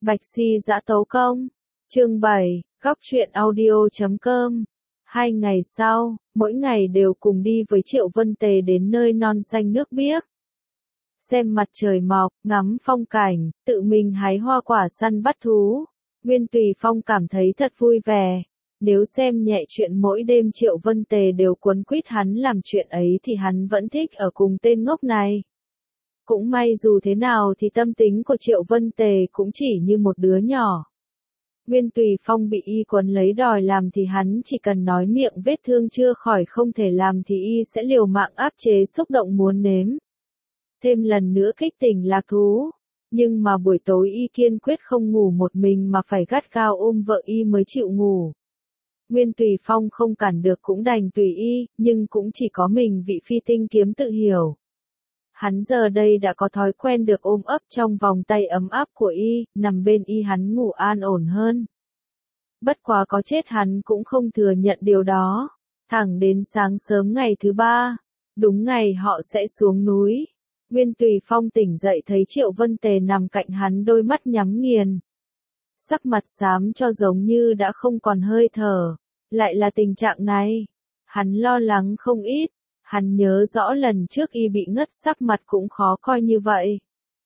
Bạch Si Dã Tấu Công, chương 7, góc truyện audio.com. 2 ngày sau, mỗi ngày đều cùng đi với Triệu Vân Tề đến nơi non xanh nước biếc. Xem mặt trời mọc, ngắm phong cảnh, tự mình hái hoa quả săn bắt thú. Nguyên Tùy Phong cảm thấy thật vui vẻ. Nếu xem nhẹ chuyện mỗi đêm Triệu Vân Tề đều cuốn quýt hắn làm chuyện ấy thì hắn vẫn thích ở cùng tên ngốc này. Cũng may dù thế nào thì tâm tính của Triệu Vân Tề cũng chỉ như một đứa nhỏ. Nguyên Tùy Phong bị y quấn lấy đòi làm thì hắn chỉ cần nói miệng vết thương chưa khỏi không thể làm thì y sẽ liều mạng áp chế xúc động muốn nếm. Thêm lần nữa kích tỉnh lạc thú. Nhưng mà buổi tối y kiên quyết không ngủ một mình mà phải gắt gao ôm vợ y mới chịu ngủ. Nguyên Tùy Phong không cản được cũng đành tùy y, nhưng cũng chỉ có mình vị phi tinh kiếm tự hiểu. Hắn giờ đây đã có thói quen được ôm ấp trong vòng tay ấm áp của y, nằm bên y hắn ngủ an ổn hơn. Bất quá có chết hắn cũng không thừa nhận điều đó. Thẳng đến sáng sớm ngày thứ 3, đúng ngày họ sẽ xuống núi. Nguyên Tùy Phong tỉnh dậy thấy Triệu Vân Tề nằm cạnh hắn đôi mắt nhắm nghiền. Sắc mặt xám cho giống như đã không còn hơi thở. Lại là tình trạng này. Hắn lo lắng không ít. Hắn nhớ rõ lần trước y bị ngất sắc mặt cũng khó coi như vậy.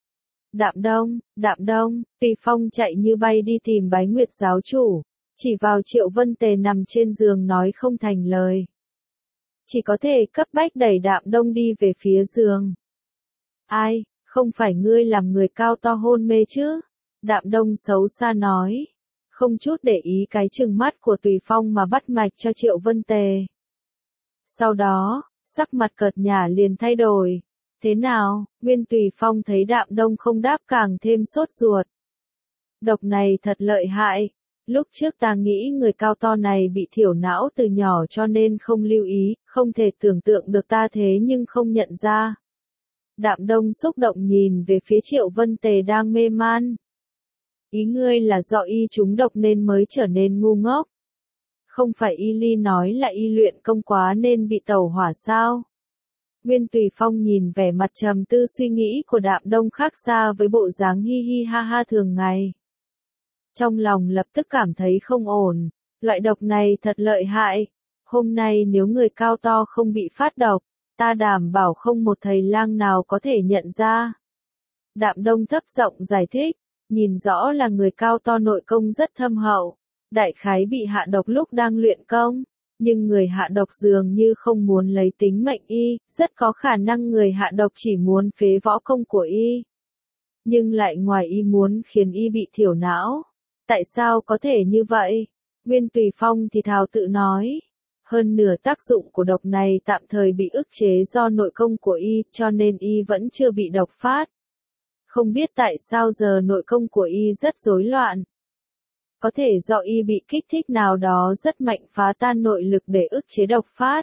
Đạm Đông, Tùy Phong chạy như bay đi tìm Bái Nguyệt giáo chủ. Chỉ vào Triệu Vân Tề nằm trên giường nói không thành lời. Chỉ có thể cấp bách đẩy Đạm Đông đi về phía giường. Ai, không phải ngươi làm người cao to hôn mê chứ? Đạm Đông xấu xa nói. Không chút để ý cái trừng mắt của Tùy Phong mà bắt mạch cho Triệu Vân Tề. Sau đó, sắc mặt cợt nhả liền thay đổi. Thế nào? Nguyên Tùy Phong thấy Đạm Đông không đáp càng thêm sốt ruột. Độc này thật lợi hại. Lúc trước ta nghĩ người cao to này bị thiểu não từ nhỏ cho nên không lưu ý, không thể tưởng tượng được ta thế nhưng không nhận ra. Đạm Đông xúc động nhìn về phía Triệu Vân Tề đang mê man. Ý ngươi là do y trúng độc nên mới trở nên ngu ngốc. Không phải y ly nói là y luyện công quá nên bị tẩu hỏa sao? Nguyên Tùy Phong nhìn vẻ mặt trầm tư suy nghĩ của Đạm Đông khác xa với bộ dáng hi hi ha ha thường ngày. Trong lòng lập tức cảm thấy không ổn, loại độc này thật lợi hại. Hôm nay nếu người cao to không bị phát độc, ta đảm bảo không một thầy lang nào có thể nhận ra. Đạm Đông thấp giọng giải thích, nhìn rõ là người cao to nội công rất thâm hậu. Đại khái bị hạ độc lúc đang luyện công, nhưng người hạ độc dường như không muốn lấy tính mệnh y, rất có khả năng người hạ độc chỉ muốn phế võ công của y. Nhưng lại ngoài y muốn khiến y bị thiểu não. Tại sao có thể như vậy? Nguyên Tùy Phong thì thào tự nói. Hơn nửa tác dụng của độc này tạm thời bị ức chế do nội công của y, cho nên y vẫn chưa bị độc phát. Không biết tại sao giờ nội công của y rất rối loạn. Có thể do y bị kích thích nào đó rất mạnh phá tan nội lực để ức chế độc phát.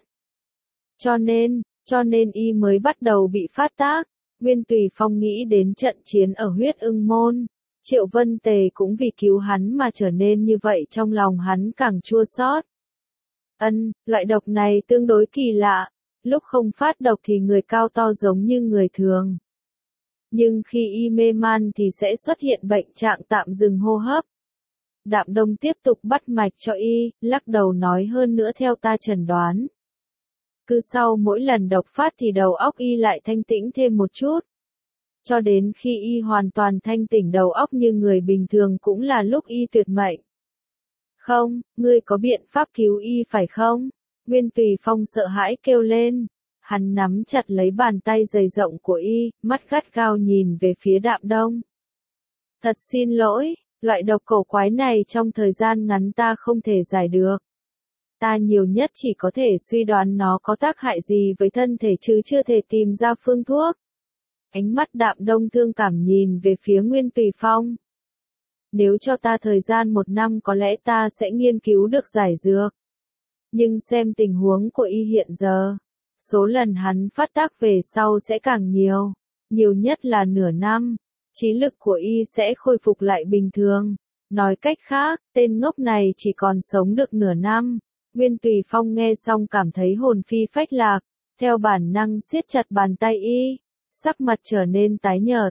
Cho nên y mới bắt đầu bị phát tác. Nguyên Tùy Phong nghĩ đến trận chiến ở Huyết Ưng Môn. Triệu Vân Tề cũng vì cứu hắn mà trở nên như vậy, trong lòng hắn càng chua xót. Loại độc này tương đối kỳ lạ. Lúc không phát độc thì người cao to giống như người thường. Nhưng khi y mê man thì sẽ xuất hiện bệnh trạng tạm dừng hô hấp. Đạm Đông tiếp tục bắt mạch cho y, lắc đầu nói hơn nữa theo ta chẩn đoán. Cứ sau mỗi lần độc phát thì đầu óc y lại thanh tĩnh thêm một chút. Cho đến khi y hoàn toàn thanh tỉnh đầu óc như người bình thường cũng là lúc y tuyệt mệnh. Không, ngươi có biện pháp cứu y phải không? Nguyên Tùy Phong sợ hãi kêu lên. Hắn nắm chặt lấy bàn tay dày rộng của y, mắt gắt gao nhìn về phía Đạm Đông. Thật xin lỗi, loại độc cổ quái này trong thời gian ngắn ta không thể giải được. Ta nhiều nhất chỉ có thể suy đoán nó có tác hại gì với thân thể chứ chưa thể tìm ra phương thuốc. Ánh mắt Đạm Đông thương cảm nhìn về phía Nguyên Tùy Phong. Nếu cho ta thời gian 1 năm có lẽ ta sẽ nghiên cứu được giải dược. Nhưng xem tình huống của y hiện giờ, số lần hắn phát tác về sau sẽ càng nhiều. Nhiều nhất là nửa năm, trí lực của y sẽ khôi phục lại bình thường. Nói cách khác, tên ngốc này chỉ còn sống được nửa năm. Nguyên Tùy Phong nghe xong cảm thấy hồn phi phách lạc, theo bản năng siết chặt bàn tay y. Sắc mặt trở nên tái nhợt,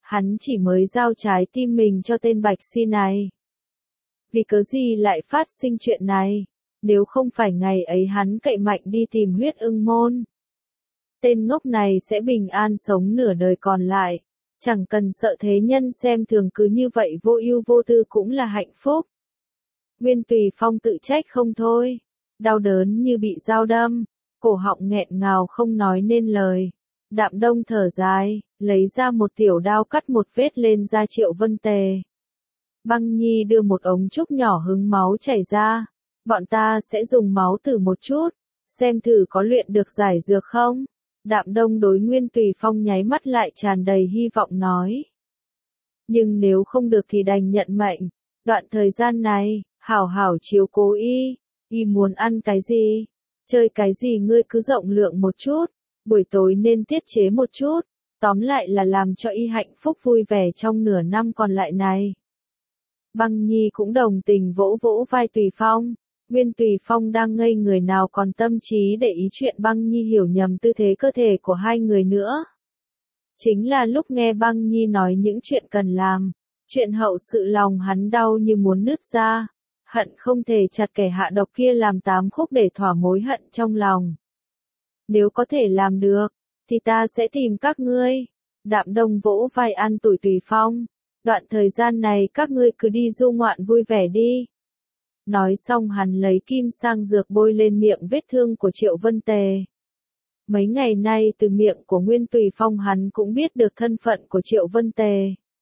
Hắn chỉ mới giao trái tim mình cho tên Bạch Si này. Vì cớ gì lại phát sinh chuyện này? Nếu không phải ngày ấy hắn cậy mạnh đi tìm Huyết Ưng Môn, tên ngốc này sẽ bình an sống nửa đời còn lại. Chẳng cần sợ thế nhân xem thường, cứ như vậy vô ưu vô tư cũng là hạnh phúc. Nguyên Tùy Phong tự trách không thôi. Đau đớn như bị dao đâm, cổ họng nghẹn ngào không nói nên lời. Đạm Đông thở dài, lấy ra một tiểu đao cắt một vết lên da Triệu Vân Tề. Băng Nhi đưa một ống trúc nhỏ hứng máu chảy ra. Bọn ta sẽ dùng máu thử một chút, xem thử có luyện được giải dược không? Đạm Đông đối Nguyên Tùy Phong nháy mắt lại tràn đầy hy vọng nói. Nhưng nếu không được thì đành nhận mệnh. Đoạn thời gian này, hảo hảo chiếu cố y muốn ăn cái gì, chơi cái gì ngươi cứ rộng lượng một chút, buổi tối nên tiết chế một chút, tóm lại là làm cho y hạnh phúc vui vẻ trong nửa năm còn lại này. Băng Nhi cũng đồng tình vỗ vỗ vai Tùy Phong. Nguyên Tùy Phong đang ngây người nào còn tâm trí để ý chuyện Băng Nhi hiểu nhầm tư thế cơ thể của hai người nữa. Chính là lúc nghe Băng Nhi nói những chuyện cần làm, chuyện hậu sự lòng hắn đau như muốn nứt ra, hận không thể chặt kẻ hạ độc kia làm 8 khúc để thỏa mối hận trong lòng. Nếu có thể làm được, thì ta sẽ tìm các ngươi. Đạm Đông vỗ vai an ủi Tùy Phong. Đoạn thời gian này các ngươi cứ đi du ngoạn vui vẻ đi. Nói xong hắn lấy kim sang dược bôi lên miệng vết thương của Triệu Vân Tề. Mấy ngày nay từ miệng của Nguyên Tùy Phong hắn cũng biết được thân phận của Triệu Vân Tề.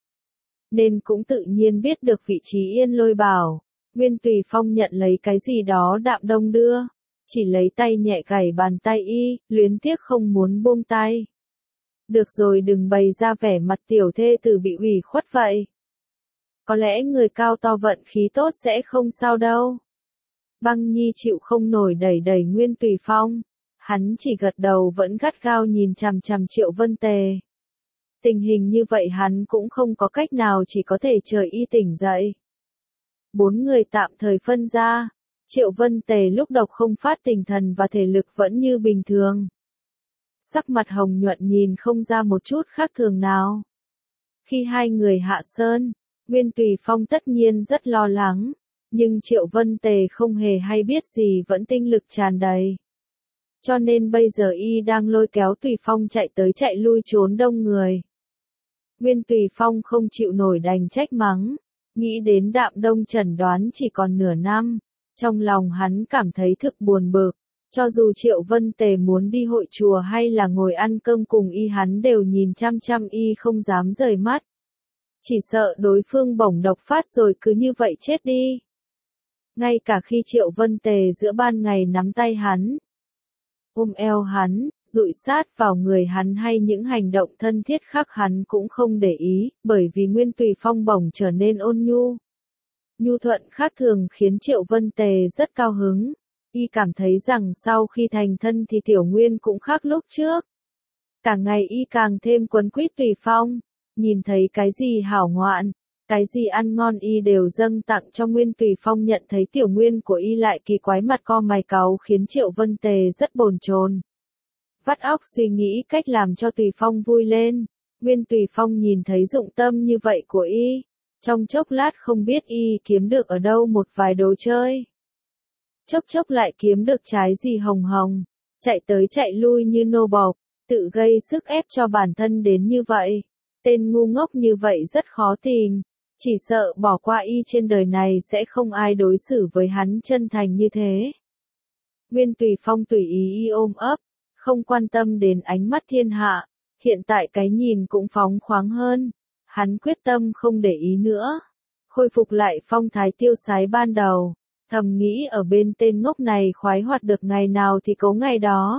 Nên cũng tự nhiên biết được vị trí Yên Lôi Bảo. Nguyên Tùy Phong nhận lấy cái gì đó Đạm Đông đưa. Chỉ lấy tay nhẹ gảy bàn tay y, luyến tiếc không muốn buông tay. Được rồi, đừng bày ra vẻ mặt tiểu thê tử bị ủy khuất vậy. Có lẽ người cao to vận khí tốt sẽ không sao đâu. Băng Nhi chịu không nổi đẩy đẩy Nguyên Tùy Phong. Hắn chỉ gật đầu vẫn gắt gao nhìn chằm chằm Triệu Vân Tề. Tình hình như vậy hắn cũng không có cách nào, chỉ có thể chờ y tỉnh dậy. 4 người tạm thời phân ra. Triệu Vân Tề lúc độc không phát, tinh thần và thể lực vẫn như bình thường. Sắc mặt hồng nhuận nhìn không ra một chút khác thường nào. Khi hai người hạ sơn, Nguyên Tùy Phong tất nhiên rất lo lắng, nhưng Triệu Vân Tề không hề hay biết gì, vẫn tinh lực tràn đầy. Cho nên bây giờ y đang lôi kéo Tùy Phong chạy tới chạy lui trốn đông người. Nguyên Tùy Phong không chịu nổi đành trách mắng, nghĩ đến Đạm Đông chẩn đoán chỉ còn nửa năm, trong lòng hắn cảm thấy thực buồn bực. Cho dù Triệu Vân Tề muốn đi hội chùa hay là ngồi ăn cơm cùng y, hắn đều nhìn chăm chăm y không dám rời mắt. Chỉ sợ đối phương bổng độc phát rồi cứ như vậy chết đi. Ngay cả khi Triệu Vân Tề giữa ban ngày nắm tay hắn, ôm eo hắn, dụi sát vào người hắn hay những hành động thân thiết khác hắn cũng không để ý, bởi vì Nguyên Tùy Phong bổng trở nên ôn nhu. Nhu thuận khác thường khiến Triệu Vân Tề rất cao hứng. Y cảm thấy rằng sau khi thành thân thì Tiểu Nguyên cũng khác lúc trước. Cả ngày y càng thêm quấn quýt Tùy Phong, nhìn thấy cái gì hảo ngoạn, cái gì ăn ngon y đều dâng tặng cho Nguyên Tùy Phong. Nhận thấy Tiểu Nguyên của y lại kỳ quái mặt co mày cáu khiến Triệu Vân Tề rất bồn chồn. Vắt óc suy nghĩ cách làm cho Tùy Phong vui lên. Nguyên Tùy Phong nhìn thấy dụng tâm như vậy của y, trong chốc lát không biết y kiếm được ở đâu một vài đồ chơi. Chốc chốc lại kiếm được trái gì hồng hồng, chạy tới chạy lui như nô bộc, tự gây sức ép cho bản thân đến như vậy. Tên ngu ngốc như vậy rất khó tìm, chỉ sợ bỏ qua y trên đời này sẽ không ai đối xử với hắn chân thành như thế. Nguyên Tùy Phong tùy ý y ôm ấp, không quan tâm đến ánh mắt thiên hạ, hiện tại cái nhìn cũng phóng khoáng hơn, hắn quyết tâm không để ý nữa, khôi phục lại phong thái tiêu sái ban đầu. Thầm nghĩ ở bên tên ngốc này khoái hoạt được ngày nào thì cố ngày đó.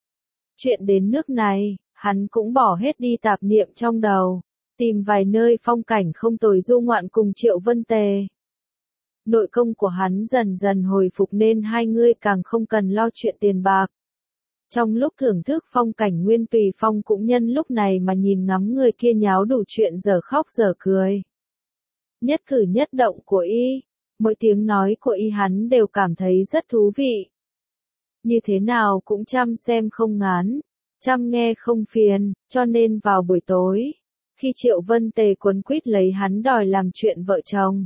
Chuyện đến nước này, hắn cũng bỏ hết đi tạp niệm trong đầu, tìm vài nơi phong cảnh không tồi du ngoạn cùng Triệu Vân Tề. Nội công của hắn dần dần hồi phục nên hai người càng không cần lo chuyện tiền bạc. Trong lúc thưởng thức phong cảnh, Nguyên Tùy Phong cũng nhân lúc này mà nhìn ngắm người kia nháo đủ chuyện dở khóc dở cười. Nhất cử nhất động của y, mỗi tiếng nói của y hắn đều cảm thấy rất thú vị. Như thế nào cũng chăm xem không ngán, chăm nghe không phiền, cho nên vào buổi tối, Khi Triệu Vân Tề quấn quýt lấy hắn đòi làm chuyện vợ chồng.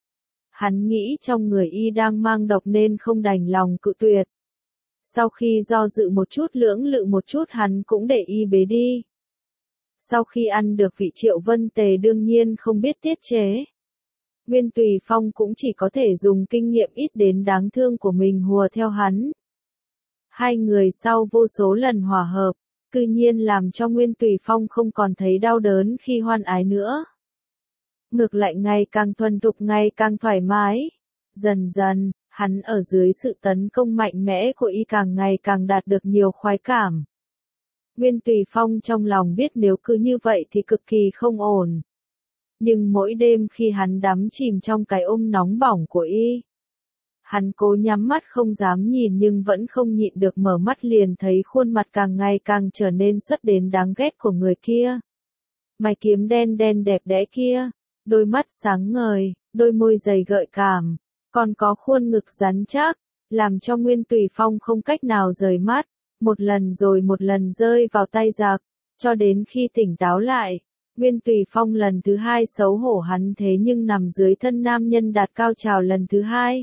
Hắn nghĩ trong người y đang mang độc nên không đành lòng cự tuyệt. Sau khi do dự một chút lưỡng lự một chút hắn cũng để y bế đi. Sau khi ăn được vị Triệu Vân Tề đương nhiên không biết tiết chế. Nguyên Tùy Phong cũng chỉ có thể dùng kinh nghiệm ít đến đáng thương của mình hùa theo hắn. Hai người sau vô số lần hòa hợp, cư nhiên làm cho Nguyên Tùy Phong không còn thấy đau đớn khi hoan ái nữa. Ngược lại ngày càng thuần thục ngày càng thoải mái. Dần dần, hắn ở dưới sự tấn công mạnh mẽ của y càng ngày càng đạt được nhiều khoái cảm. Nguyên Tùy Phong trong lòng biết nếu cứ như vậy thì cực kỳ không ổn. Nhưng mỗi đêm khi hắn đắm chìm trong cái ôm nóng bỏng của y, hắn cố nhắm mắt không dám nhìn nhưng vẫn không nhịn được mở mắt liền thấy khuôn mặt càng ngày càng trở nên xuất đến đáng ghét của người kia. Mày kiếm đen đen đẹp đẽ kia, đôi mắt sáng ngời, đôi môi dày gợi cảm, còn có khuôn ngực rắn chắc, làm cho Nguyên Tùy Phong không cách nào rời mắt, một lần rồi một lần rơi vào tay giặc, cho đến khi tỉnh táo lại. Nguyên Tùy Phong lần thứ hai xấu hổ hắn thế nhưng nằm dưới thân nam nhân đạt cao trào lần thứ hai.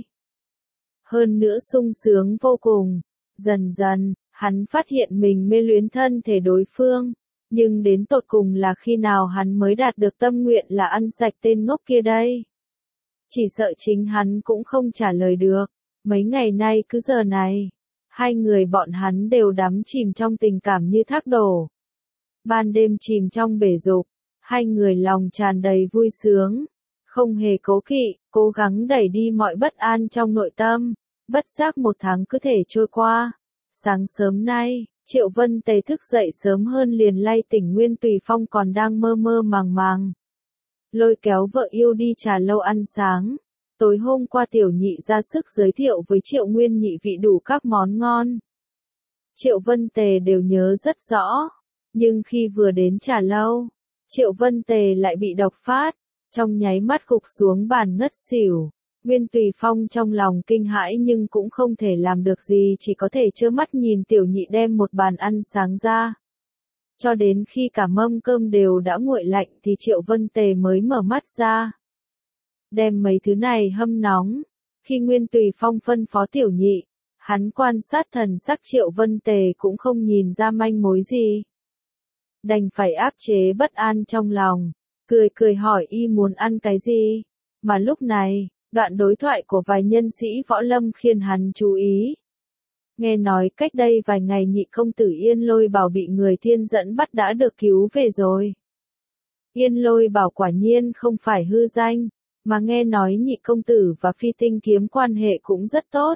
Hơn nữa sung sướng vô cùng. Dần dần, hắn phát hiện mình mê luyến thân thể đối phương. Nhưng đến tột cùng là khi nào hắn mới đạt được tâm nguyện là ăn sạch tên ngốc kia đây? Chỉ sợ chính hắn cũng không trả lời được. Mấy ngày nay cứ giờ này, hai người bọn hắn đều đắm chìm trong tình cảm như thác đổ. Ban đêm chìm trong bể dục, hai người lòng tràn đầy vui sướng, không hề cố kỵ, cố gắng đẩy đi mọi bất an trong nội tâm. Bất giác một tháng cứ thể trôi qua. Sáng sớm nay, Triệu Vân Tề thức dậy sớm hơn liền lay tỉnh Nguyên Tùy Phong còn đang mơ mơ màng màng. Lôi kéo vợ yêu đi trà lâu ăn sáng. Tối hôm qua tiểu nhị ra sức giới thiệu với Triệu Nguyên nhị vị đủ các món ngon. Triệu Vân Tề đều nhớ rất rõ. Nhưng khi vừa đến trà lâu, Triệu Vân Tề lại bị độc phát, trong nháy mắt gục xuống bàn ngất xỉu. Nguyên Tùy Phong trong lòng kinh hãi nhưng cũng không thể làm được gì chỉ có thể trơ mắt nhìn tiểu nhị đem một bàn ăn sáng ra. Cho đến khi cả mâm cơm đều đã nguội lạnh thì Triệu Vân Tề mới mở mắt ra. Đem mấy thứ này hâm nóng. Khi Nguyên Tùy Phong phân phó tiểu nhị, hắn quan sát thần sắc Triệu Vân Tề cũng không nhìn ra manh mối gì. Đành phải áp chế bất an trong lòng, cười cười hỏi y muốn ăn cái gì. Mà lúc này, đoạn đối thoại của vài nhân sĩ võ lâm khiến hắn chú ý. Nghe nói cách đây vài ngày nhị công tử Yên Lôi Bảo bị người Thiên dẫn bắt đã được cứu về rồi. Yên Lôi Bảo quả nhiên không phải hư danh, mà nghe nói nhị công tử và Phi Tinh kiếm quan hệ cũng rất tốt.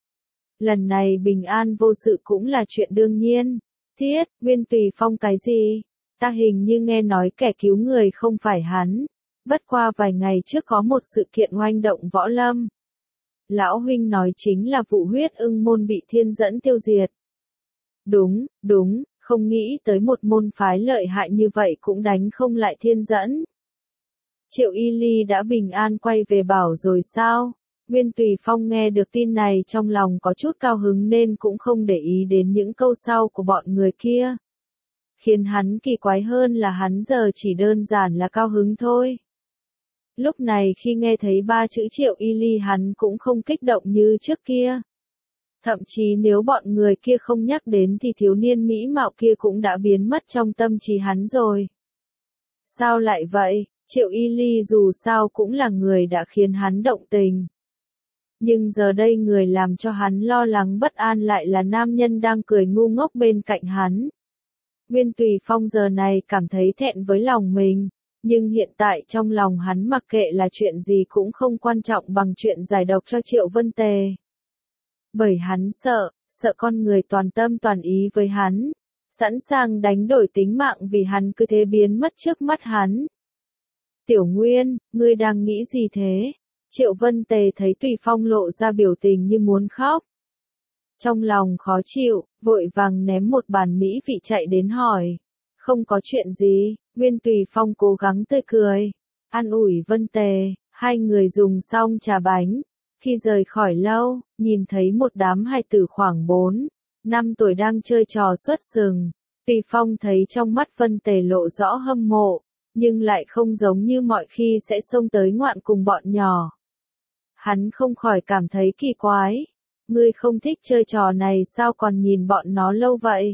Lần này bình an vô sự cũng là chuyện đương nhiên. Thiết, Nguyên Tùy Phong cái gì? Ta hình như nghe nói kẻ cứu người không phải hắn. Bất qua vài ngày trước có một sự kiện oanh động võ lâm. Lão huynh nói chính là vụ Huyết Ưng môn bị Thiên dẫn tiêu diệt. Đúng, đúng, không nghĩ tới một môn phái lợi hại như vậy cũng đánh không lại Thiên dẫn. Triệu Y Ly đã bình an quay về bảo rồi sao? Nguyên Tùy Phong nghe được tin này trong lòng có chút cao hứng nên cũng không để ý đến những câu sau của bọn người kia. Khiến hắn kỳ quái hơn là hắn giờ chỉ đơn giản là cao hứng thôi. Lúc này khi nghe thấy ba chữ Triệu Y Ly hắn cũng không kích động như trước kia. Thậm chí nếu bọn người kia không nhắc đến thì thiếu niên mỹ mạo kia cũng đã biến mất trong tâm trí hắn rồi. Sao lại vậy? Triệu Y Ly dù sao cũng là người đã khiến hắn động tình. Nhưng giờ đây người làm cho hắn lo lắng bất an lại là nam nhân đang cười ngu ngốc bên cạnh hắn. Nguyên Tùy Phong giờ này cảm thấy thẹn với lòng mình, nhưng hiện tại trong lòng hắn mặc kệ là chuyện gì cũng không quan trọng bằng chuyện giải độc cho Triệu Vân Tề. Bởi hắn sợ con người toàn tâm toàn ý với hắn, sẵn sàng đánh đổi tính mạng vì hắn cứ thế biến mất trước mắt hắn. Tiểu Nguyên, ngươi đang nghĩ gì thế? Triệu Vân Tề thấy Tùy Phong lộ ra biểu tình như muốn khóc. Trong lòng khó chịu, vội vàng ném một bàn mỹ vị chạy đến hỏi. Không có chuyện gì, Nguyên Tùy Phong cố gắng tươi cười. An ủi Vân Tề, hai người dùng xong trà bánh. Khi rời khỏi lâu, nhìn thấy một đám hài tử khoảng 4, 5 tuổi đang chơi trò xuất sừng. Tùy Phong thấy trong mắt Vân Tề lộ rõ hâm mộ. nhưng lại không giống như mọi khi sẽ xông tới ngoạn cùng bọn nhỏ. Hắn không khỏi cảm thấy kỳ quái. Ngươi không thích chơi trò này sao còn nhìn bọn nó lâu vậy?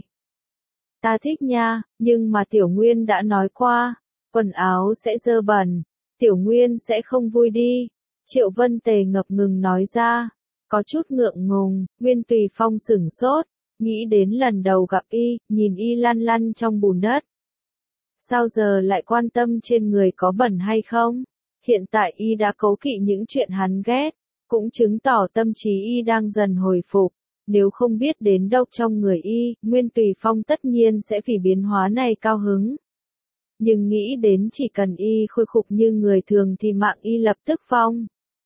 Ta thích nha, nhưng mà Tiểu Nguyên đã nói qua, quần áo sẽ dơ bẩn, Tiểu Nguyên sẽ không vui đi. Triệu Vân Tề ngập ngừng nói ra, có chút ngượng ngùng. Nguyên Tùy Phong sửng sốt, nghĩ đến lần đầu gặp y, nhìn y lăn lăn trong bùn đất. Sao giờ lại quan tâm trên người có bẩn hay không? Hiện tại y đã cố kỵ những chuyện hắn ghét, cũng chứng tỏ tâm trí y đang dần hồi phục. Nếu không biết đến đâu trong người y, Nguyên Tùy Phong tất nhiên sẽ vì biến hóa này cao hứng. Nhưng nghĩ đến chỉ cần y khôi phục như người thường thì mạng y lập tức phong.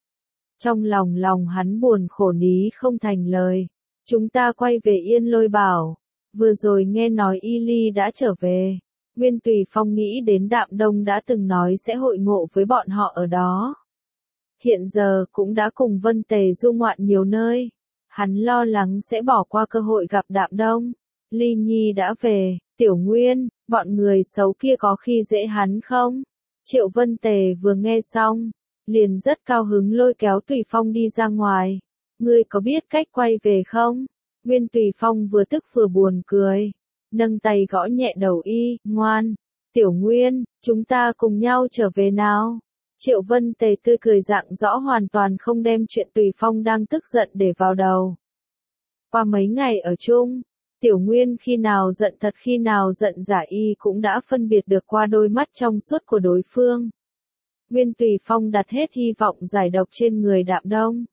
Trong lòng hắn buồn khổ ní không thành lời. Chúng ta quay về Yên Lôi Bảo. Vừa rồi nghe nói Y Ly đã trở về. Nguyên Tùy Phong nghĩ đến Đạm Đông đã từng nói sẽ hội ngộ với bọn họ ở đó. Hiện giờ cũng đã cùng Vân Tề du ngoạn nhiều nơi. Hắn lo lắng sẽ bỏ qua cơ hội gặp Đạm Đông. Ly Nhi đã về, Tiểu Nguyên, bọn người xấu kia có khi dễ hắn không? Triệu Vân Tề vừa nghe xong, liền rất cao hứng lôi kéo Tùy Phong đi ra ngoài. Ngươi có biết cách quay về không? Nguyên Tùy Phong vừa tức vừa buồn cười. Nâng tay gõ nhẹ đầu y, ngoan. Tiểu Nguyên, chúng ta cùng nhau trở về nào. Triệu Vân Tề tươi cười rạng rõ hoàn toàn không đem chuyện Tùy Phong đang tức giận để vào đầu. Qua mấy ngày ở chung, Tiểu Nguyên khi nào giận thật khi nào giận giả y cũng đã phân biệt được qua đôi mắt trong suốt của đối phương. Nguyên Tùy Phong đặt hết hy vọng giải độc trên người Đạm Đông.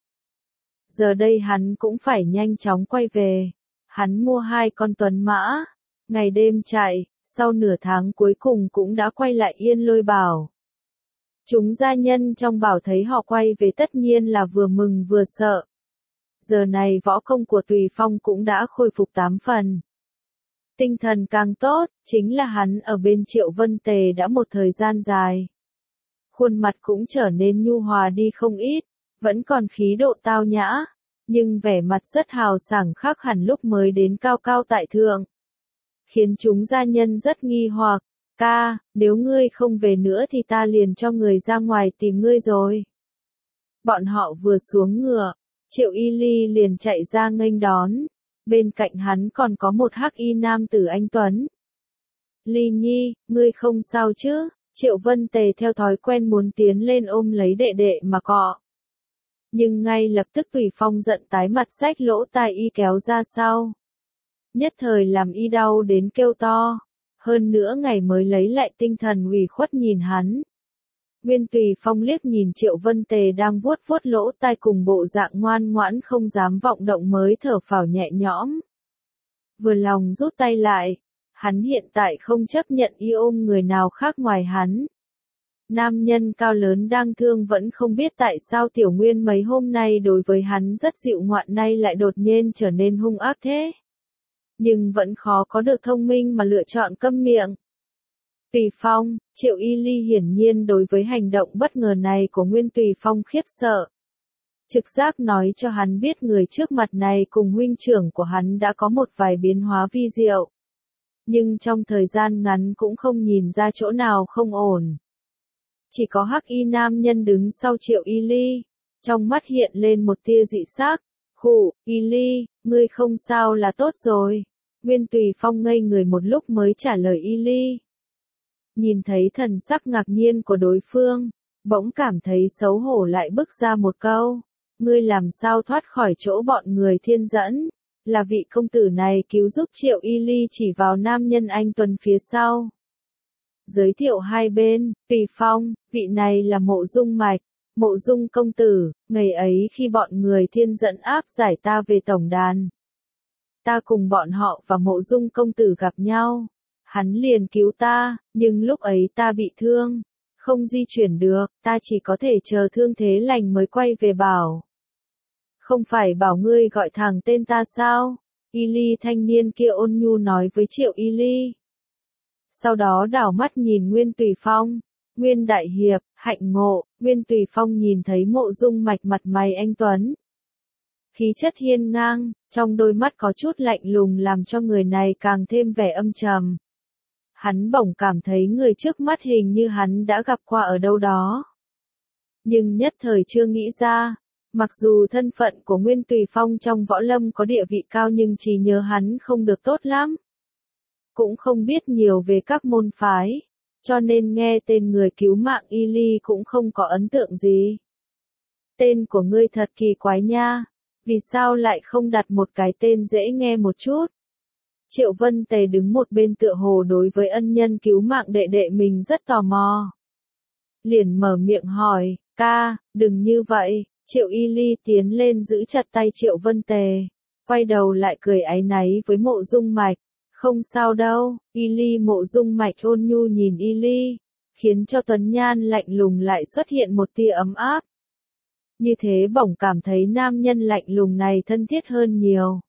Giờ đây hắn cũng phải nhanh chóng quay về. Hắn mua 2 con tuấn mã, ngày đêm chạy, sau nửa tháng cuối cùng cũng đã quay lại Yên Lôi Bảo. Chúng gia nhân trong bảo thấy họ quay về tất nhiên là vừa mừng vừa sợ. Giờ này võ công của Tùy Phong cũng đã khôi phục 8 phần. Tinh thần càng tốt, chính là hắn ở bên Triệu Vân Tề đã một thời gian dài. Khuôn mặt cũng trở nên nhu hòa đi không ít, vẫn còn khí độ tao nhã, nhưng vẻ mặt rất hào sảng khác hẳn lúc mới đến cao cao tại thượng. Khiến chúng gia nhân rất nghi hoặc, ca, nếu ngươi không về nữa thì ta liền cho người ra ngoài tìm ngươi rồi. Bọn họ vừa xuống ngựa, Triệu Y Ly liền chạy ra nghênh đón, bên cạnh hắn còn có một hắc y nam tử anh tuấn. Ly Nhi, ngươi không sao chứ? Triệu Vân Tề theo thói quen muốn tiến lên ôm lấy đệ đệ mà cọ. Nhưng ngay lập tức Tùy Phong giận tái mặt xách lỗ tai y kéo ra sau. Nhất thời làm y đau đến kêu to. Hơn nữa ngày mới lấy lại tinh thần ủy khuất nhìn hắn. Nguyên Tùy Phong liếc nhìn Triệu Vân Tề đang vuốt vuốt lỗ tai cùng bộ dạng ngoan ngoãn không dám vọng động mới thở phào nhẹ nhõm. Vừa lòng rút tay lại. Hắn hiện tại không chấp nhận y ôm người nào khác ngoài hắn. Nam nhân cao lớn đang thương vẫn không biết tại sao Tiểu Nguyên mấy hôm nay đối với hắn rất dịu ngoạn nay lại đột nhiên trở nên hung ác thế. Nhưng vẫn khó có được thông minh mà lựa chọn câm miệng. Tùy Phong, Triệu Y Ly hiển nhiên đối với hành động bất ngờ này của Nguyên Tùy Phong khiếp sợ. Trực giác nói cho hắn biết người trước mặt này cùng huynh trưởng của hắn đã có một vài biến hóa vi diệu. Nhưng trong thời gian ngắn cũng không nhìn ra chỗ nào không ổn. Chỉ có hắc y nam nhân đứng sau Triệu Y Ly, trong mắt hiện lên một tia dị sắc. Khụ, Y Ly, ngươi không sao là tốt rồi. Nguyên Tùy Phong ngây người một lúc mới trả lời Y Ly. Nhìn thấy thần sắc ngạc nhiên của đối phương, bỗng cảm thấy xấu hổ lại bứt ra một câu. Ngươi làm sao thoát khỏi chỗ bọn người thiên dẫn? Là vị công tử này cứu giúp Triệu Y Ly chỉ vào nam nhân anh tuần phía sau. Giới thiệu hai bên, Tùy Phong, vị này là Mộ Dung Mạch, Mộ Dung công tử, ngày ấy khi bọn người thiên dẫn áp giải ta về tổng đàn. Ta cùng bọn họ và Mộ Dung công tử gặp nhau. Hắn liền cứu ta, nhưng lúc ấy ta bị thương, không di chuyển được, ta chỉ có thể chờ thương thế lành mới quay về bảo. Không phải bảo ngươi gọi thẳng tên ta sao? Y Ly thanh niên kia ôn nhu nói với Triệu Y Ly. Sau đó đảo mắt nhìn Nguyên Tùy Phong. Nguyên đại hiệp, hạnh ngộ. Nguyên Tùy Phong nhìn thấy Mộ Dung Mạch mặt mày anh tuấn. Khí chất hiên ngang, trong đôi mắt có chút lạnh lùng làm cho người này càng thêm vẻ âm trầm. Hắn bỗng cảm thấy người trước mắt hình như hắn đã gặp qua ở đâu đó. Nhưng nhất thời chưa nghĩ ra, mặc dù thân phận của Nguyên Tùy Phong trong võ lâm có địa vị cao nhưng trí nhớ hắn không được tốt lắm. Cũng không biết nhiều về các môn phái, cho nên nghe tên người cứu mạng Y Ly cũng không có ấn tượng gì. Tên của ngươi thật kỳ quái nha, vì sao lại không đặt một cái tên dễ nghe một chút? Triệu Vân Tề đứng một bên tựa hồ đối với ân nhân cứu mạng đệ đệ mình rất tò mò. Liền mở miệng hỏi, ca, đừng như vậy. Triệu Y Ly tiến lên giữ chặt tay Triệu Vân Tề, quay đầu lại cười áy náy với Mộ Dung Mạch. Không sao đâu, Y Ly. Mộ Dung Mạch ôn nhu nhìn Y Ly, khiến cho Tuấn Nhan lạnh lùng lại xuất hiện một tia ấm áp. Như thế bỗng cảm thấy nam nhân lạnh lùng này thân thiết hơn nhiều.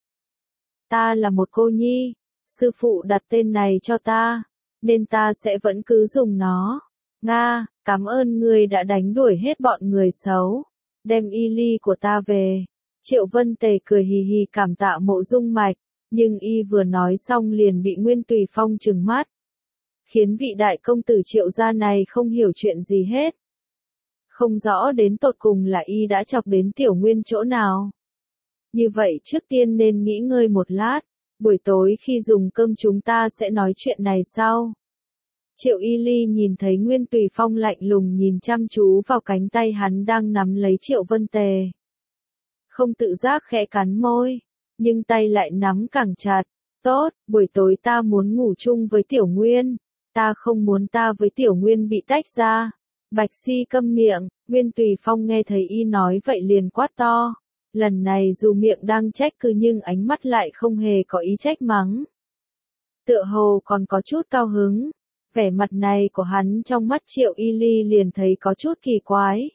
Ta là một cô nhi, sư phụ đặt tên này cho ta, nên ta sẽ vẫn cứ dùng nó. Nga, cảm ơn ngươi đã đánh đuổi hết bọn người xấu, đem Y Ly của ta về. Triệu Vân Tề cười hì hì cảm tạ Mộ Dung Mạch, nhưng y vừa nói xong liền bị Nguyên Tùy Phong trừng mắt, khiến vị đại công tử Triệu gia này không hiểu chuyện gì hết. Không rõ đến tột cùng là y đã chọc đến Tiểu Nguyên chỗ nào. Như vậy trước tiên nên nghỉ ngơi một lát, buổi tối khi dùng cơm chúng ta sẽ nói chuyện này sau. Triệu Y Ly nhìn thấy Nguyên Tùy Phong lạnh lùng nhìn chăm chú vào cánh tay hắn đang nắm lấy Triệu Vân Tề. Không tự giác khẽ cắn môi, nhưng tay lại nắm càng chặt. Tốt, buổi tối ta muốn ngủ chung với Tiểu Nguyên, ta không muốn ta với Tiểu Nguyên bị tách ra. Bạch Si câm miệng. Nguyên Tùy Phong nghe thấy y nói vậy liền quát to. Lần này dù miệng đang trách cứ nhưng ánh mắt lại không hề có ý trách mắng. Tựa hồ còn có chút cao hứng. Vẻ mặt này của hắn trong mắt Triệu Y Ly liền thấy có chút kỳ quái.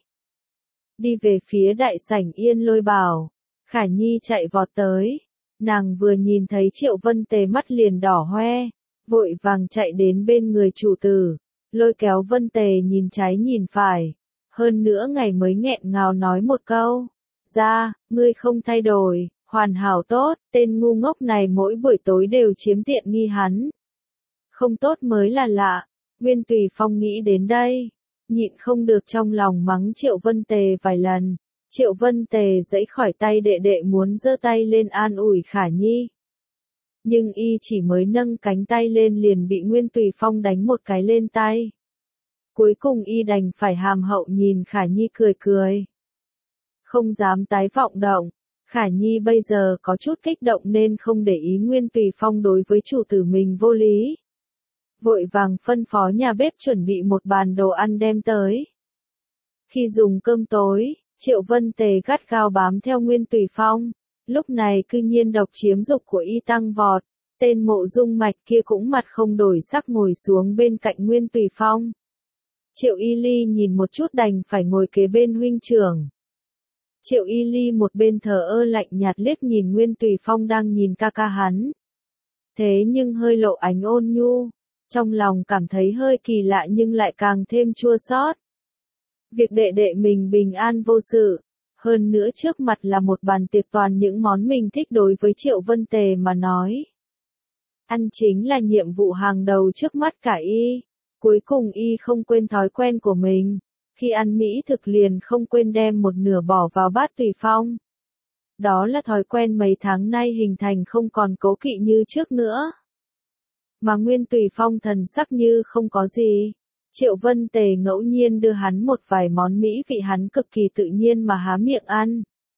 Đi về phía đại sảnh Yên Lôi Bảo, Khả Nhi chạy vọt tới. Nàng vừa nhìn thấy Triệu Vân Tề mắt liền đỏ hoe, vội vàng chạy đến bên người chủ tử, lôi kéo Vân Tề nhìn trái nhìn phải. Hơn nữa ngày mới nghẹn ngào nói một câu. Ra, ngươi không thay đổi, hoàn hảo tốt, tên ngu ngốc này mỗi buổi tối đều chiếm tiện nghi hắn. Không tốt mới là lạ. Nguyên Tùy Phong nghĩ đến đây, nhịn không được trong lòng mắng Triệu Vân Tề vài lần. Triệu Vân Tề giãy khỏi tay đệ đệ muốn giơ tay lên an ủi Khả Nhi. Nhưng y chỉ mới nâng cánh tay lên liền bị Nguyên Tùy Phong đánh một cái lên tay. Cuối cùng y đành phải hàm hậu nhìn Khả Nhi cười cười. Không dám tái vọng động. Khả Nhi bây giờ có chút kích động nên không để ý Nguyên Tùy Phong đối với chủ tử mình vô lý. Vội vàng phân phó nhà bếp chuẩn bị một bàn đồ ăn đem tới. Khi dùng cơm tối, Triệu Vân Tề gắt gao bám theo Nguyên Tùy Phong. Lúc này cư nhiên độc chiếm dục của y tăng vọt. Tên Mộ Dung Mạch kia cũng mặt không đổi sắc ngồi xuống bên cạnh Nguyên Tùy Phong. Triệu Y Ly nhìn một chút đành phải ngồi kế bên huynh trưởng. Triệu Y Ly một bên thờ ơ lạnh nhạt liếc nhìn Nguyên Tùy Phong đang nhìn ca ca hắn. Thế nhưng hơi lộ ánh ôn nhu, trong lòng cảm thấy hơi kỳ lạ nhưng lại càng thêm chua xót. Việc đệ đệ mình bình an vô sự, hơn nữa trước mặt là một bàn tiệc toàn những món mình thích đối với Triệu Vân Tề mà nói. Ăn chính là nhiệm vụ hàng đầu trước mắt cả y. Cuối cùng y không quên thói quen của mình. Khi ăn mỹ thực liền không quên đem một nửa bỏ vào bát Tùy Phong. Đó là thói quen mấy tháng nay hình thành không còn cố kỵ như trước nữa. Mà Nguyên Tùy Phong thần sắc như không có gì. Triệu Vân Tề ngẫu nhiên đưa hắn một vài món mỹ vị hắn cực kỳ tự nhiên mà há miệng ăn.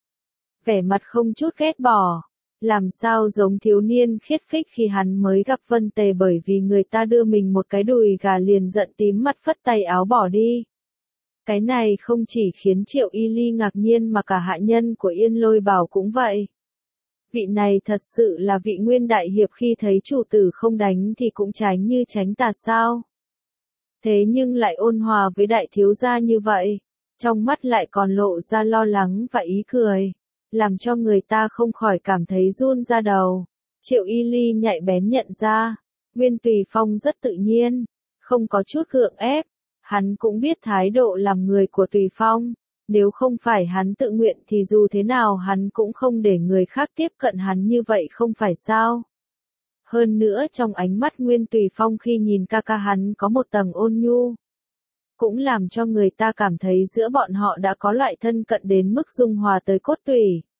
Vẻ mặt không chút ghét bỏ. Làm sao giống thiếu niên khiết phích khi hắn mới gặp Vân Tề bởi vì người ta đưa mình một cái đùi gà liền giận tím mặt phất tay áo bỏ đi. Cái này không chỉ khiến Triệu Y Ly ngạc nhiên mà cả hạ nhân của Yên Lôi Bảo cũng vậy. Vị này thật sự là vị Nguyên đại hiệp khi thấy chủ tử không đánh thì cũng tránh như tránh tà sao. Thế nhưng lại ôn hòa với đại thiếu gia như vậy, trong mắt lại còn lộ ra lo lắng và ý cười, làm cho người ta không khỏi cảm thấy run ra đầu. Triệu Y Ly nhạy bén nhận ra, Nguyên Tùy Phong rất tự nhiên, không có chút gượng ép. Hắn cũng biết thái độ làm người của Tùy Phong, nếu không phải hắn tự nguyện thì dù thế nào hắn cũng không để người khác tiếp cận hắn như vậy không phải sao. Hơn nữa trong ánh mắt Nguyên Tùy Phong khi nhìn ca ca hắn có một tầng ôn nhu. Cũng làm cho người ta cảm thấy giữa bọn họ đã có loại thân cận đến mức dung hòa tới cốt tủy.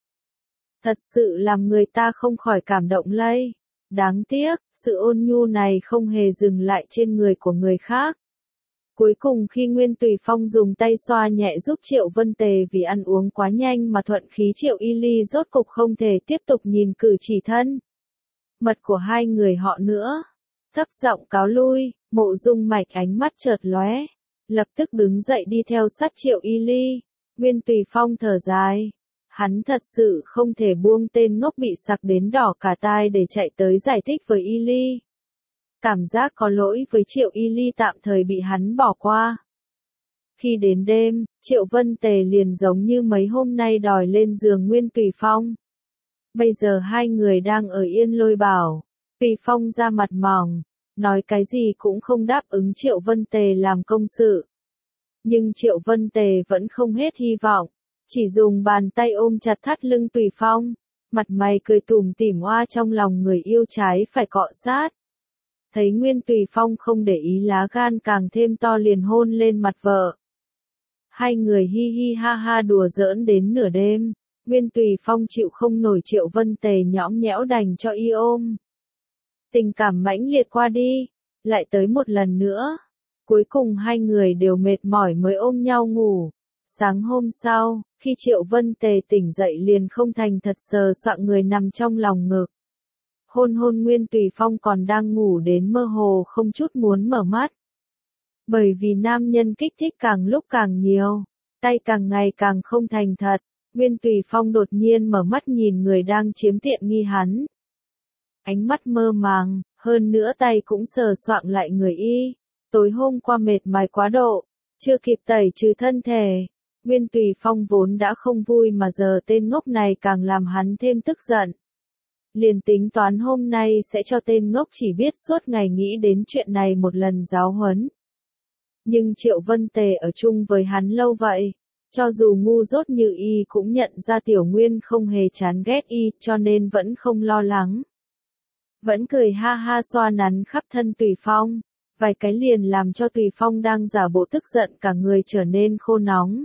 Thật sự làm người ta không khỏi cảm động lây. Đáng tiếc, sự ôn nhu này không hề dừng lại trên người của người khác. Cuối cùng khi Nguyên Tùy Phong dùng tay xoa nhẹ giúp Triệu Vân Tề vì ăn uống quá nhanh mà thuận khí Triệu Y Ly rốt cục không thể tiếp tục nhìn cử chỉ thân mật của hai người họ nữa. Thấp giọng cáo lui, Mộ Dung Mạch ánh mắt chợt lóe, lập tức đứng dậy đi theo sát Triệu Y Ly. Nguyên Tùy Phong thở dài. Hắn thật sự không thể buông tên ngốc bị sặc đến đỏ cả tai để chạy tới giải thích với Y Ly. Cảm giác có lỗi với Triệu Y Ly tạm thời bị hắn bỏ qua. Khi đến đêm, Triệu Vân Tề liền giống như mấy hôm nay đòi lên giường Nguyên Tùy Phong. Bây giờ hai người đang ở Yên Lôi Bảo. Tùy Phong ra mặt mỏng, nói cái gì cũng không đáp ứng Triệu Vân Tề làm công sự. Nhưng Triệu Vân Tề vẫn không hết hy vọng, chỉ dùng bàn tay ôm chặt thắt lưng Tùy Phong, mặt mày cười tủm tỉm oa trong lòng người yêu trái phải cọ sát. Thấy Nguyên Tùy Phong không để ý lá gan càng thêm to liền hôn lên mặt vợ. Hai người hi hi ha ha đùa giỡn đến nửa đêm, Nguyên Tùy Phong chịu không nổi Triệu Vân Tề nhõng nhẽo đành cho y ôm. Tình cảm mãnh liệt qua đi, lại tới một lần nữa. Cuối cùng hai người đều mệt mỏi mới ôm nhau ngủ. Sáng hôm sau, khi Triệu Vân Tề tỉnh dậy liền không thành thật sờ soạng người nằm trong lòng ngực. Hôn hôn Nguyên Tùy Phong còn đang ngủ đến mơ hồ không chút muốn mở mắt. Bởi vì nam nhân kích thích càng lúc càng nhiều, tay càng ngày càng không thành thật, Nguyên Tùy Phong đột nhiên mở mắt nhìn người đang chiếm tiện nghi hắn. Ánh mắt mơ màng, hơn nữa tay cũng sờ soạng lại người y. Tối hôm qua mệt mỏi quá độ, chưa kịp tẩy trừ thân thể. Nguyên Tùy Phong vốn đã không vui mà giờ tên ngốc này càng làm hắn thêm tức giận. Liền tính toán hôm nay sẽ cho tên ngốc chỉ biết suốt ngày nghĩ đến chuyện này một lần giáo huấn. Nhưng Triệu Vân Tề ở chung với hắn lâu vậy, cho dù ngu dốt như y cũng nhận ra Tiểu Nguyên không hề chán ghét y cho nên vẫn không lo lắng. Vẫn cười ha ha xoa nắn khắp thân Tùy Phong, vài cái liền làm cho Tùy Phong đang giả bộ tức giận cả người trở nên khô nóng.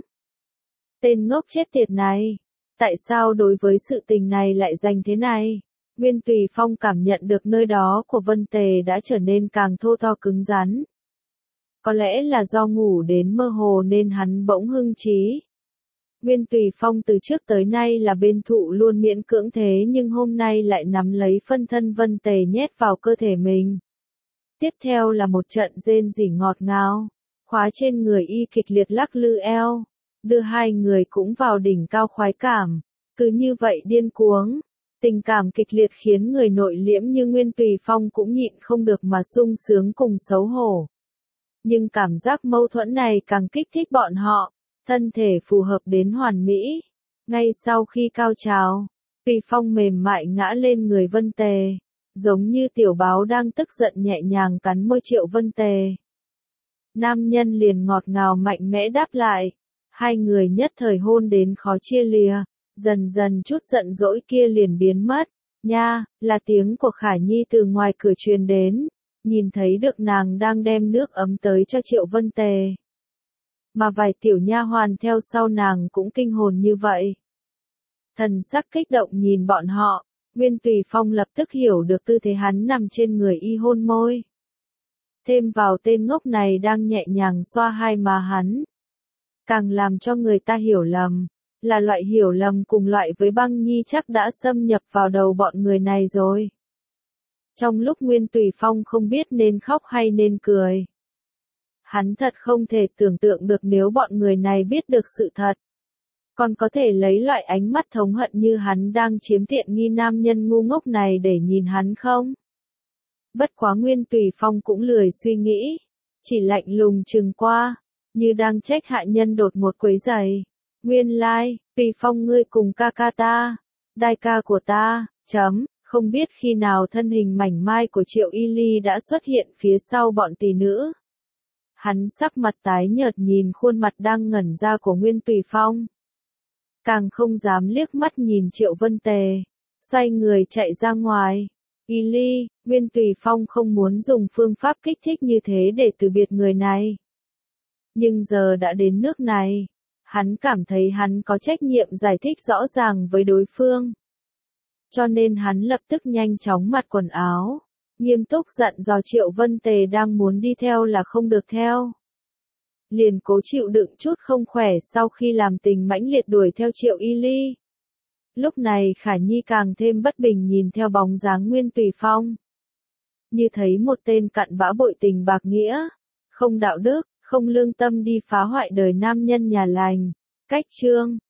Tên ngốc chết tiệt này, tại sao đối với sự tình này lại dành thế này? Nguyên Tùy Phong cảm nhận được nơi đó của Vân Tề đã trở nên càng thô to cứng rắn. Có lẽ là do ngủ đến mơ hồ nên hắn bỗng hưng trí. Nguyên Tùy Phong từ trước tới nay là bên thụ luôn miễn cưỡng thế nhưng hôm nay lại nắm lấy phân thân Vân Tề nhét vào cơ thể mình. Tiếp theo là một trận rên rỉ ngọt ngào, khóa trên người y kịch liệt lắc lư eo, đưa hai người cũng vào đỉnh cao khoái cảm, cứ như vậy điên cuống. Tình cảm kịch liệt khiến người nội liễm như Nguyên Tùy Phong cũng nhịn không được mà sung sướng cùng xấu hổ. Nhưng cảm giác mâu thuẫn này càng kích thích bọn họ, thân thể phù hợp đến hoàn mỹ. Ngay sau khi cao trào, Tùy Phong mềm mại ngã lên người Vân Tề, giống như tiểu báo đang tức giận nhẹ nhàng cắn môi Triệu Vân Tề. Nam nhân liền ngọt ngào mạnh mẽ đáp lại, hai người nhất thời hôn đến khó chia lìa. Dần dần chút giận dỗi kia liền biến mất. Nha, là tiếng của Khả Nhi từ ngoài cửa truyền đến. Nhìn thấy được nàng đang đem nước ấm tới cho Triệu Vân Tề. Mà vài tiểu nha hoàn theo sau nàng cũng kinh hồn như vậy. Thần sắc kích động nhìn bọn họ, Nguyên Tùy Phong lập tức hiểu được tư thế hắn nằm trên người y hôn môi. Thêm vào tên ngốc này đang nhẹ nhàng xoa hai má hắn. Càng làm cho người ta hiểu lầm. Là loại hiểu lầm cùng loại với Băng Nhi chắc đã xâm nhập vào đầu bọn người này rồi. Trong lúc Nguyên Tùy Phong không biết nên khóc hay nên cười. Hắn thật không thể tưởng tượng được nếu bọn người này biết được sự thật. Còn có thể lấy loại ánh mắt thống hận như hắn đang chiếm tiện nghi nam nhân ngu ngốc này để nhìn hắn không? Bất quá Nguyên Tùy Phong cũng lười suy nghĩ. Chỉ lạnh lùng chừng qua, như đang trách hạ nhân đột một quấy rầy. Nguyên lai, Tùy Phong ngươi cùng ca ca ta, đại ca của ta, không biết khi nào thân hình mảnh mai của Triệu Y Ly đã xuất hiện phía sau bọn tỷ nữ. Hắn sắc mặt tái nhợt nhìn khuôn mặt đang ngẩn ra của Nguyên Tùy Phong. Càng không dám liếc mắt nhìn Triệu Vân Tề, xoay người chạy ra ngoài. Y Ly, Nguyên Tùy Phong không muốn dùng phương pháp kích thích như thế để từ biệt người này. Nhưng giờ đã đến nước này, hắn cảm thấy hắn có trách nhiệm giải thích rõ ràng với đối phương. Cho nên hắn lập tức nhanh chóng mặc quần áo, nghiêm túc dặn dò Triệu Vân Tề đang muốn đi theo là không được theo. Liền cố chịu đựng chút không khỏe sau khi làm tình mãnh liệt đuổi theo Triệu Y Ly. Lúc này Khả Nhi càng thêm bất bình nhìn theo bóng dáng Nguyên Tùy Phong. Như thấy một tên cặn bã bội tình bạc nghĩa, không đạo đức, không lương tâm đi phá hoại đời nam nhân nhà lành. Cách chương